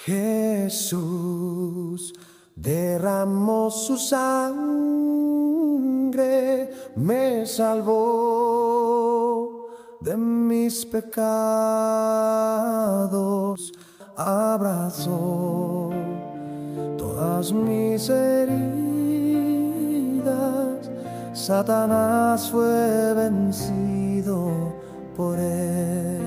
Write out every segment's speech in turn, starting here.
Jesús derramó su sangre, me salvó de mis pecados, abrazó todas mis heridas. Satanás fue vencido por él.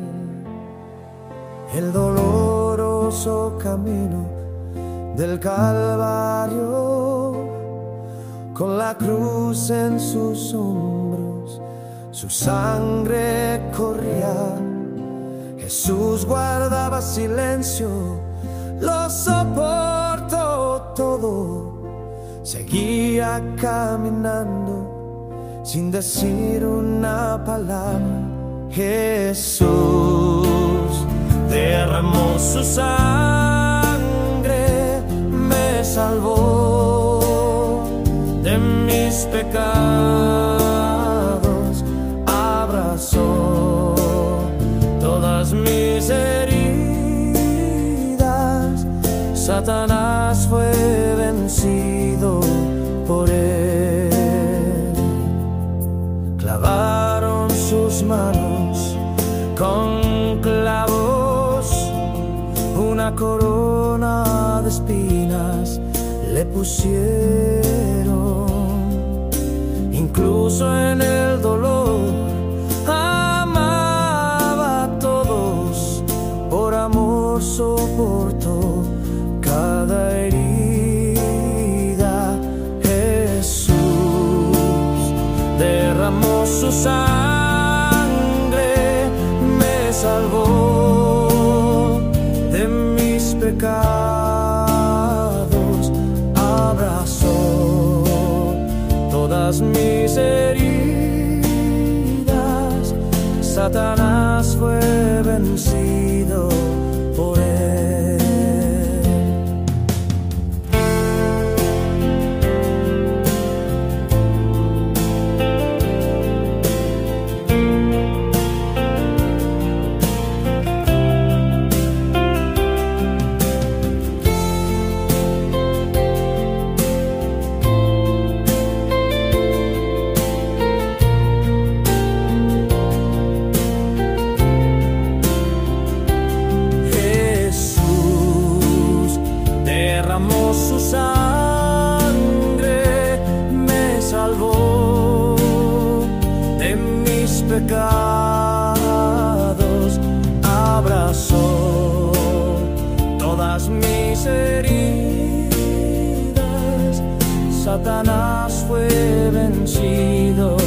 El doloroso camino del Calvario, con la cruz en sus hombros, su sangre corría. Jesús guardaba silencio, lo soportó todo. Seguía caminando sin decir una palabra. Jesús derramó su sangre, me salvó de mis pecados, abrazó todas mis heridas. Satanás fue vencido por él. Clavaron sus manos con clavos, una corona de espinas le pusieron. Incluso en el dolor amaba a todos, por amor soportó cada herida. Jesús derramó su sangre, me salvó de mis pecados, abrazó todas mis heridas. Satanás fue vencido por él. Derramó su sangre, me salvó de mis pecados, abrazó todas mis heridas. Satanás fue vencido